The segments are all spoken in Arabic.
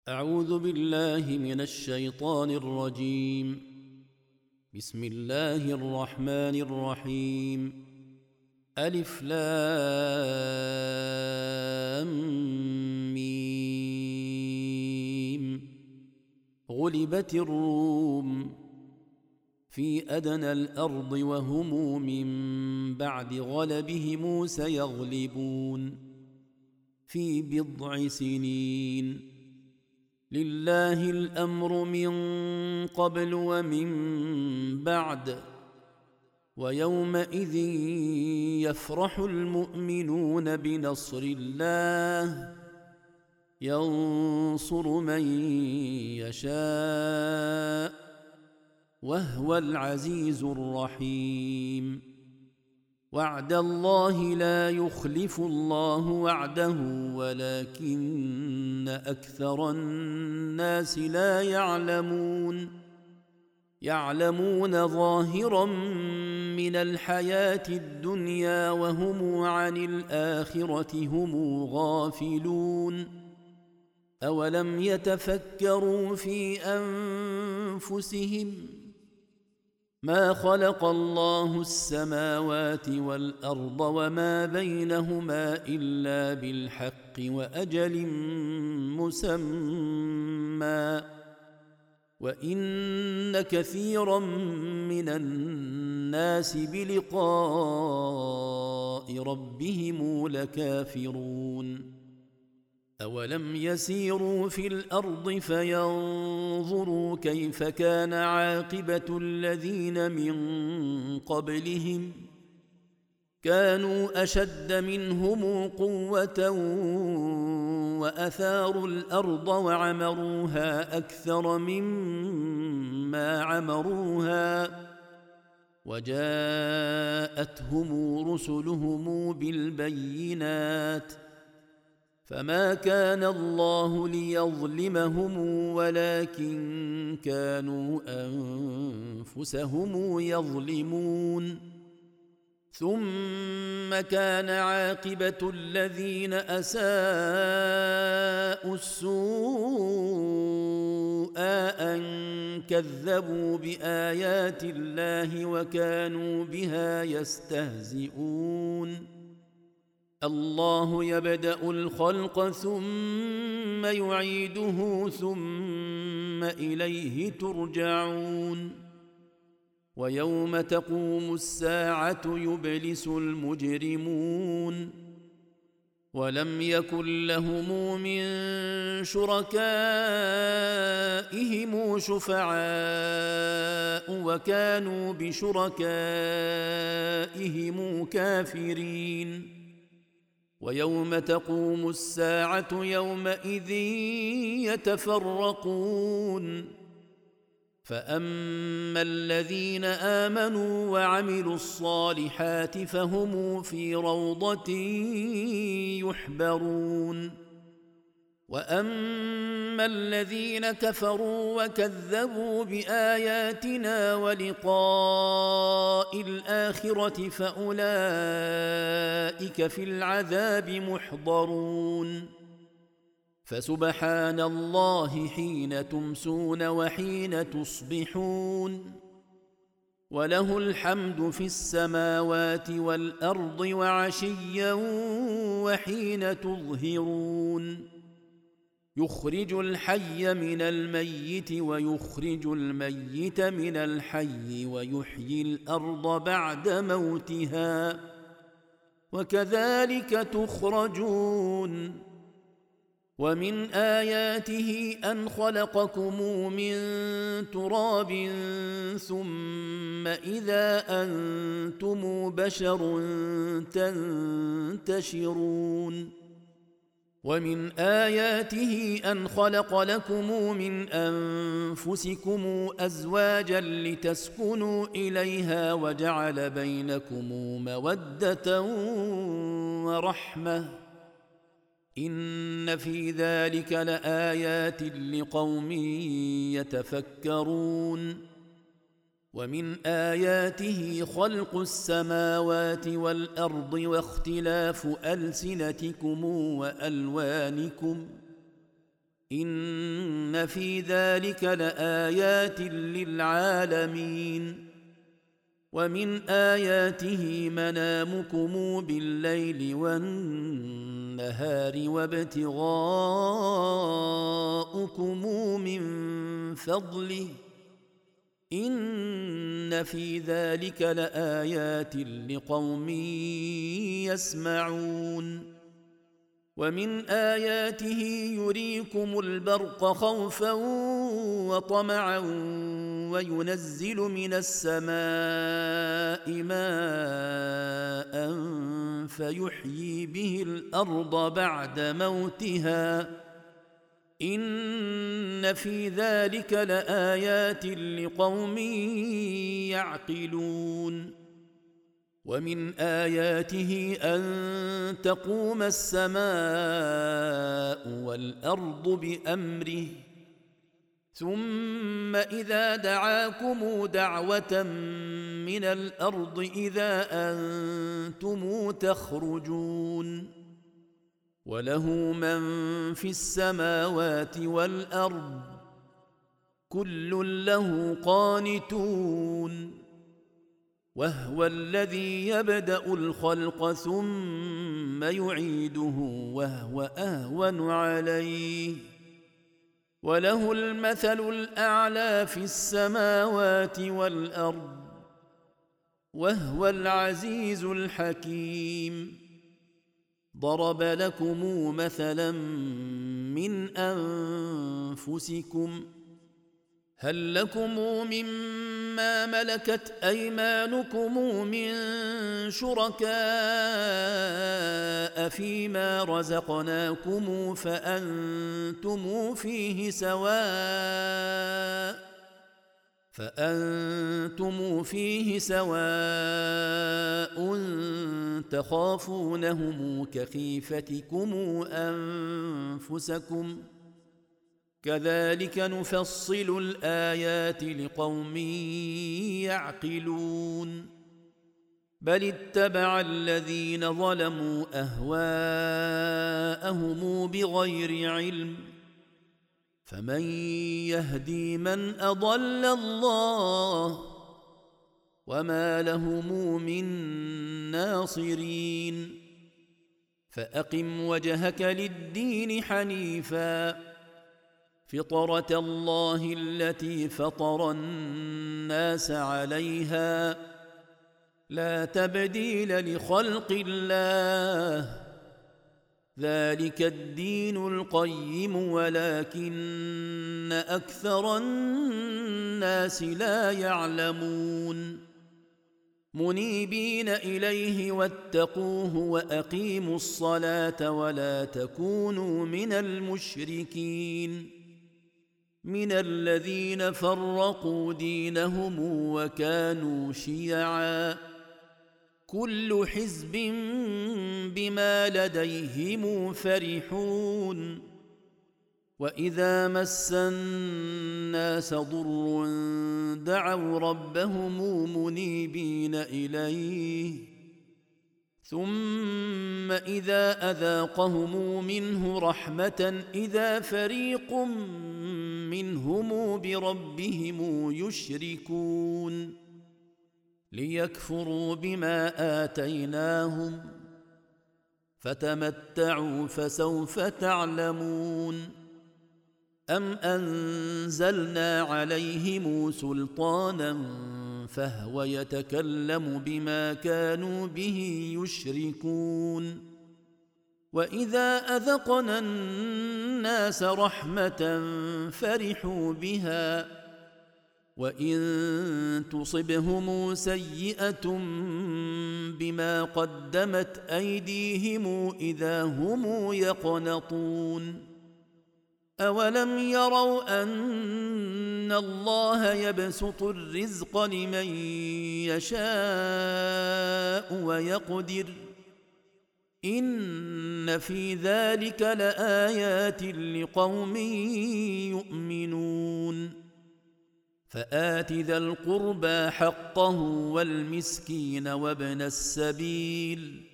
أعوذ بالله من الشيطان الرجيم. بسم الله الرحمن الرحيم. ألف لام ميم. غلبت الروم في أدنى الأرض وهم من بعد غلبهم سيغلبون في بضع سنين. لله الأمر من قبل ومن بعد، ويومئذ يفرح المؤمنون بنصر الله ينصر من يشاء وهو العزيز الرحيم. وعد الله لا يخلف الله وعده ولكن أكثر الناس لا يعلمون ظاهرا من الحياة الدنيا وهم عن الآخرة هم غافلون. أولم يتفكروا في أنفسهم ما خلق الله السماوات والأرض وما بينهما إلا بالحق وأجل مسمى، وإن كثيرا من الناس بلقاء ربهم لكافرون. أولم يسيروا في الأرض فينظروا كيف كان عاقبة الذين من قبلهم كانوا أشد منهم قوة وأثاروا الأرض وعمروها أكثر مما عمروها وجاءتهم رسلهم بالبينات، فما كان الله ليظلمهم ولكن كانوا أنفسهم يظلمون. ثم كان عاقبة الذين أساءوا السوء أن كذبوا بآيات الله وكانوا بها يستهزئون. الله يبدأ الخلق ثم يعيده ثم إليه ترجعون. ويوم تقوم الساعة يبلس المجرمون ولم يكن لهم من شركائهم شفعاء وكانوا بشركائهم كافرين. ويوم تقوم الساعة يومئذ يتفرقون، فأما الذين آمنوا وعملوا الصالحات فهم في روضة يحبرون، وأما الذين كفروا وكذبوا بآياتنا ولقاء الآخرة فأولئك في العذاب محضرون. فسبحان الله حين تمسون وحين تصبحون، وله الحمد في السماوات والأرض وعشيا وحين تظهرون. يخرج الحي من الميت ويخرج الميت من الحي ويحيي الأرض بعد موتها وكذلك تخرجون. ومن آياته أن خلقكم من تراب ثم إذا أنتم بشر تنتشرون. ومن آياته أن خلق لكم من أنفسكم أزواجا لتسكنوا إليها وجعل بينكم مودة ورحمة إن في ذلك لآيات لقوم يتفكرون. ومن آياته خلق السماوات والأرض واختلاف ألسنتكم وألوانكم إن إن في ذلك لآيات للعالمين ومن آياته منامكم بالليل والنهار وابتغاؤكم من فضله إن في ذلك لآيات لقوم يسمعون ومن آياته يريكم البرق خوفا وطمعا وينزل من السماء ماء فيحيي به الأرض بعد موتها إن في ذلك لآيات لقوم يعقلون ومن آياته أن تقوم السماء والأرض بأمره ثم إذا دعاكم دعوة من الأرض إذا أنتم تخرجون وله من في السماوات والأرض كل له قانتون وهو الذي يبدأ الخلق ثم يعيده وهو أهون عليه وله المثل الأعلى في السماوات والأرض وهو العزيز الحكيم ضرب لكم مثلا من أنفسكم هل لكم مما ملكت أيمانكم من شركاء فيما رزقناكم فأنتم فيه سواء تخافونهم كخيفتكم أنفسكم كذلك نفصل الآيات لقوم يعقلون بل اتبع الذين ظلموا أهواءهم بغير علم فمن يهدي من أضل الله وما لهم من ناصرين فأقم وجهك للدين حنيفاً فطرة الله التي فطر الناس عليها لا تبديل لخلق الله ذلك الدين القيم ولكن أكثر الناس لا يعلمون منيبين إليه واتقوه وأقيموا الصلاة ولا تكونوا من المشركين من الذين فرقوا دينهم وكانوا شيعا كل حزب بما لديهم فرحون وإذا مس الناس ضر دعوا ربهم منيبين إليه ثم إذا أذاقهم منه رحمة إذا فريق منهم بربهم يشركون ليكفروا بما آتيناهم فتمتعوا فسوف تعلمون أم أنزلنا عليهم سلطانا فهو يتكلم بما كانوا به يشركون وإذا أذقنا الناس رحمة فرحوا بها وإن تصبهم سيئة بما قدمت أيديهم إذا هم يقنطون أولم يروا أن الله يبسط الرزق لمن يشاء ويقدر إن في ذلك لآيات لقوم يؤمنون فآت ذا القربى حقه والمسكين وابن السبيل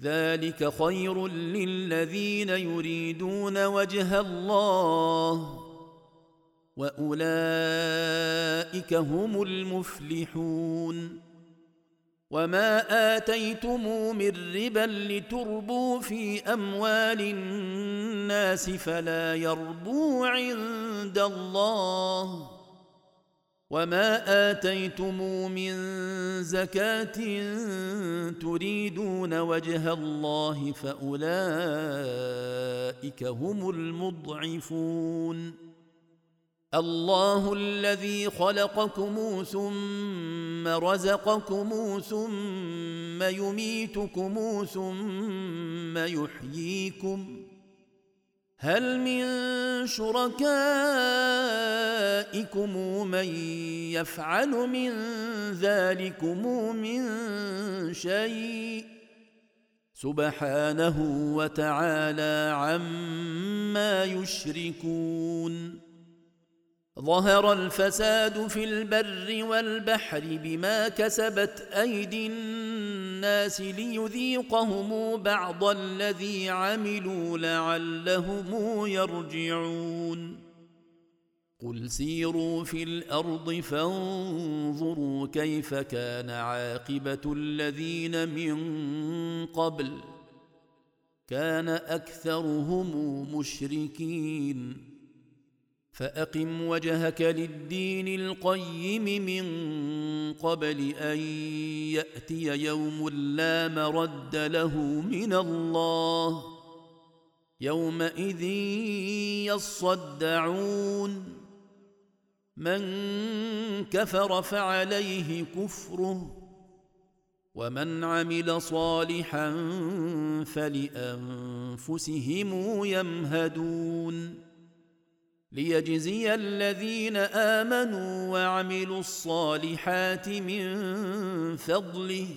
ذلك خير للذين يريدون وجه الله واولئك هم المفلحون. وما اتيتم من ربا لتربوا في اموال الناس فلا يربو عند الله، وما اتيتم من زكاه تريدون وجه الله فاولئك هم المضعفون. الله الذي خلقكم ثم رزقكم ثم يميتكم ثم يحييكم، هل من شركائكم من يفعل من ذلكم من شيء؟ سبحانه وتعالى عما يشركون. ظهر الفساد في البر والبحر بما كسبت أيدي الناس ليذيقهم بعض الذي عملوا لعلهم يرجعون. قل سيروا في الأرض فانظروا كيف كان عاقبة الذين من قبل، كان أكثرهم مشركين. فأقم وجهك للدين القيم من قبل أن يأتي يوم لا مرد له من الله، يومئذ يصدعون. من كفر فعليه كفره، ومن عمل صالحا فلأنفسهم يمهدون، ليجزي الذين آمنوا وعملوا الصالحات من فضله،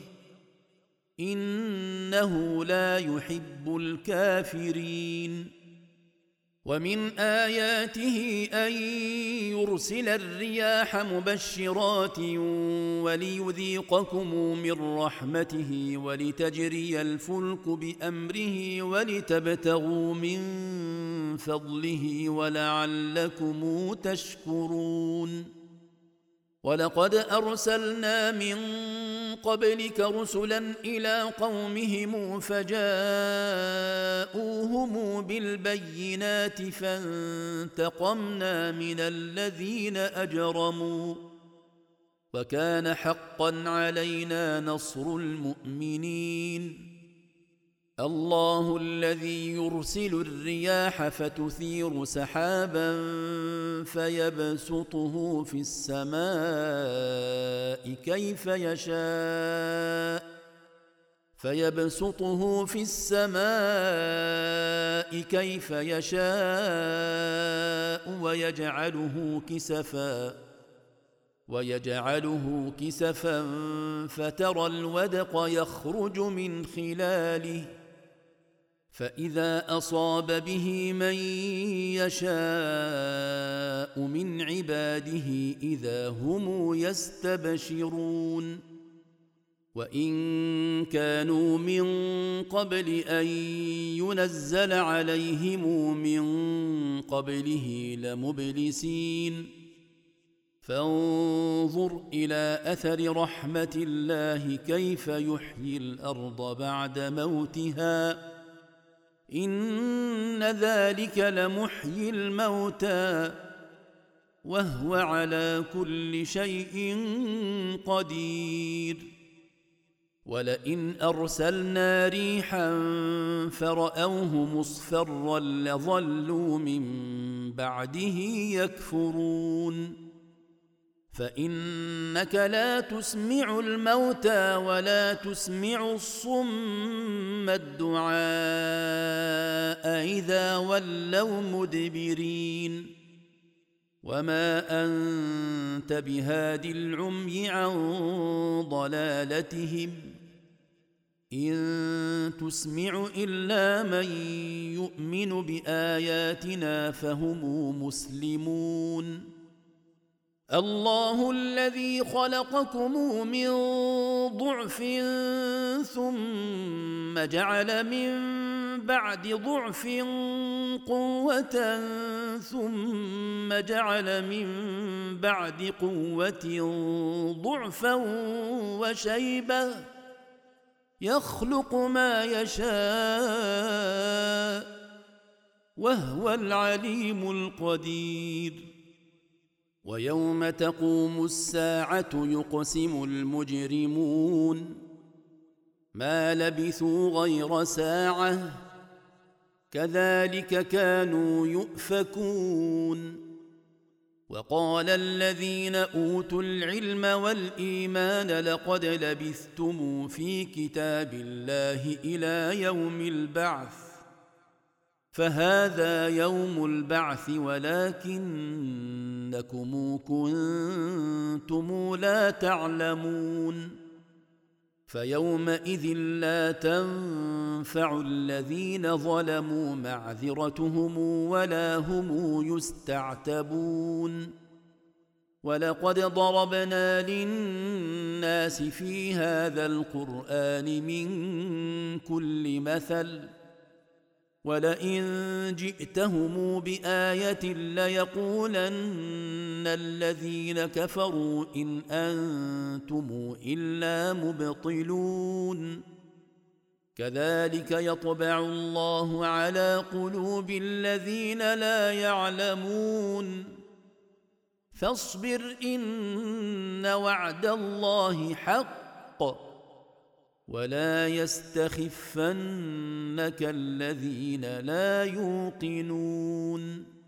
إنه لا يحب الكافرين. ومن آياته أن يرسل الرياح مبشرات وليذيقكم من رحمته ولتجري الفلك بأمره ولتبتغوا من فضله ولعلكم تشكرون. ولقد أرسلنا من قبلك رسلا إلى قومهم فجاءوهم بالبينات فانتقمنا من الذين أجرموا، وكان حقا علينا نصر المؤمنين. الله الذي يرسل الرياح فتثير سحابا فيبسطه في السماء كيف يشاء ويجعله كسفا فترى الودق يخرج من خلاله، فإذا أصاب به من يشاء من عباده إذا هم يستبشرون. وإن كانوا من قبل أن ينزل عليهم من قبله لمبلسين. فانظر إلى أثر رحمة الله كيف يحيي الأرض بعد موتها، إن ذلك لمحيي الموتى وهو على كل شيء قدير. ولئن أرسلنا ريحا فرأوه مصفرا لظلوا من بعده يكفرون. فإنك لا تسمع الموتى ولا تسمع الصم الدعاء إذا ولوا مدبرين. وما أنت بهاد العمي عن ضلالتهم، إن تسمع إلا من يؤمن بآياتنا فهم مسلمون. الله الذي خلقكم من ضعف ثم جعل من بعد ضعف قوة ثم ثم جعل من بعد قوة ضعفا وشيبة يخلق ما يشاء وهو العليم القدير. ويوم تقوم الساعة يقسم المجرمون ما لبثوا غير ساعة كذلك كانوا يؤفكون. وقال الذين أوتوا العلم والإيمان لقد لبثتم في كتاب الله إلى يوم البعث فهذا يوم البعث ولكنكم كنتم لا تعلمون. فيومئذ لا تنفع الذين ظلموا معذرتهم ولا هم يستعتبون. ولقد ضربنا للناس في هذا القرآن من كل مثل ولئن جئتهم بآية ليقولن الذين كفروا إن أنتم إلا مبطلون. كذلك يطبع الله على قلوب الذين لا يعلمون. فاصبر إن وعد الله حق ولا يستخفنك الذين لا يوقنون.